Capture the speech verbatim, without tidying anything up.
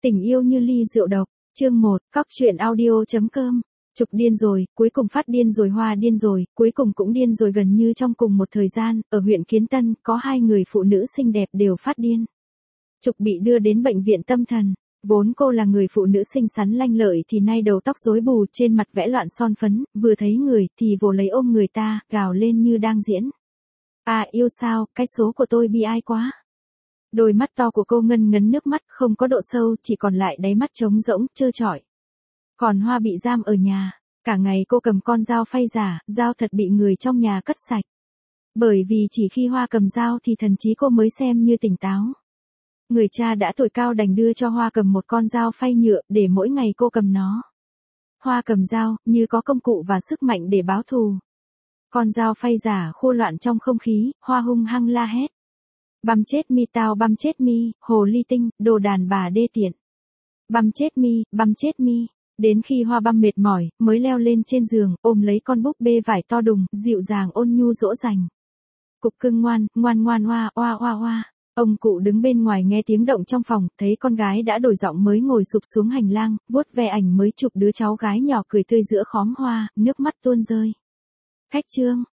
Tình yêu như ly rượu độc, chương một, cóc truyện audio.com. Trục điên rồi, cuối cùng phát điên rồi, Hoa điên rồi, cuối cùng cũng điên rồi. Gần như trong cùng một thời gian, ở huyện Kiến Tân, có hai người phụ nữ xinh đẹp đều phát điên. Trục bị đưa đến bệnh viện tâm thần. Vốn cô là người phụ nữ xinh xắn lanh lợi thì nay đầu tóc rối bù, trên mặt vẽ loạn son phấn, vừa thấy người thì vồ lấy ôm người ta, gào lên như đang diễn. À yêu sao, cái số của tôi bi ai quá. Đôi mắt to của cô ngân ngấn nước mắt, không có độ sâu, chỉ còn lại đáy mắt trống rỗng, trơ trọi. Còn Hoa bị giam ở nhà, cả ngày cô cầm con dao phay giả, dao thật bị người trong nhà cất sạch. Bởi vì chỉ khi Hoa cầm dao thì thần trí cô mới xem như tỉnh táo. Người cha đã tuổi cao đành đưa cho Hoa cầm một con dao phay nhựa, để mỗi ngày cô cầm nó. Hoa cầm dao, như có công cụ và sức mạnh để báo thù. Con dao phay giả khô loạn trong không khí, Hoa hung hăng la hét. Băm chết mi tao, băm chết mi, hồ ly tinh, đồ đàn bà đê tiện. Băm chết mi, băm chết mi. Đến khi Hoa băm mệt mỏi, mới leo lên trên giường, ôm lấy con búp bê vải to đùng, dịu dàng ôn nhu dỗ dành. Cục cưng ngoan, ngoan ngoan Hoa, oa oa oa. Ông cụ đứng bên ngoài nghe tiếng động trong phòng, thấy con gái đã đổi giọng mới ngồi sụp xuống hành lang, vuốt ve ảnh mới chụp đứa cháu gái nhỏ cười tươi giữa khóm hoa, nước mắt tuôn rơi. Khách trương,